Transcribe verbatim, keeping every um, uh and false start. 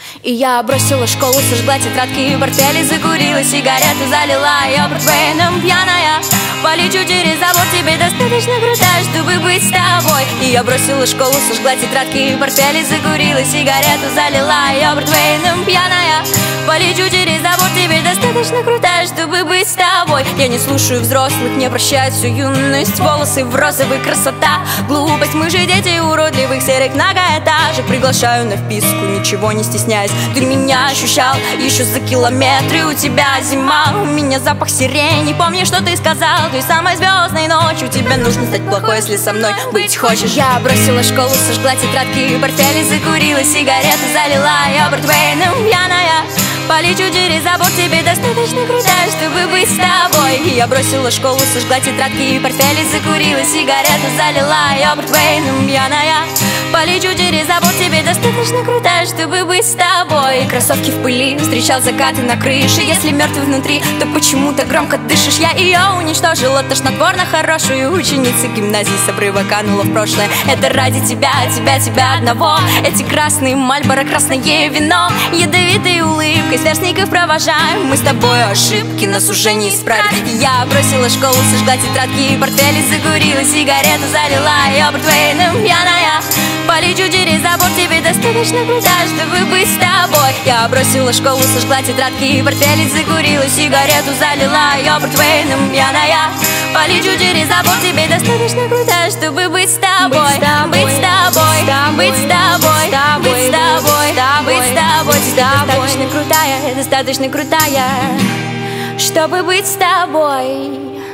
И я бросила школу, сожгла тетрадки и портфели, закурила сигарету, залила ее портвейном пьяная. Полечу через забор, тебе достаточно крутая, чтобы быть с тобой. И я бросила школу, сожгла тетрадки и портфели, закурила сигарету, залила ее портвейном пьяная. Полечу через забор, тебе достаточно крутая, чтобы быть с тобой. Я не слушаю взрослых, не прощаю всю юность. Волосы в розовый, красота, глупость. Мы же дети уродливых серых многоэтажек. Приглашаю на вписку, ничего не стесняясь. Ты меня ощущал еще за километры. У тебя зима, у меня запах сирени. Помни, что ты сказал той самой звездной ночью. Тебе нужно стать плохой, если со мной быть хочешь. Я бросила школу, сожгла тетрадки и портфели, закурила сигарету, залила ее портвейном пьяная. Полечу через забор, тебе достаточно крутая, чтобы быть с тобой. И я бросила школу, сожгла тетрадки и портфели, закурила сигарету, залила ее портвейном пьяная. Полечу через забор, тебе достаточно крутая, чтобы быть с тобой. Кроссовки в пыли, встречал закаты на крыше. Если мертвый внутри, то почему так громко дышишь? Я ее уничтожила, тошнотворно хорошую ученицу гимназии с обрыва канула в прошлое. Это ради тебя, тебя, тебя одного. Эти красные Мальборо, красное вино, ядовитой улыбкой сверстников провожаем. Мы с тобой ошибки, нас уже не исправить. Я бросила школу, сожгла тетрадки и портфели, закурила сигарету, залила ее портвейном пьяная. Полечу через забор, тебе достаточно крутая, чтобы быть с тобой. Я бросила школу, сожгла тетрадки и портфели, закурила сигарету, залила ее портвейном пьяная. Полечу через забор, тебе достаточно крутая, чтобы быть с тобой. Быть с тобой, быть с тобой, быть с тобой, быть с тобой. Ты достаточно крутая, достаточно крутая, чтобы быть с тобой.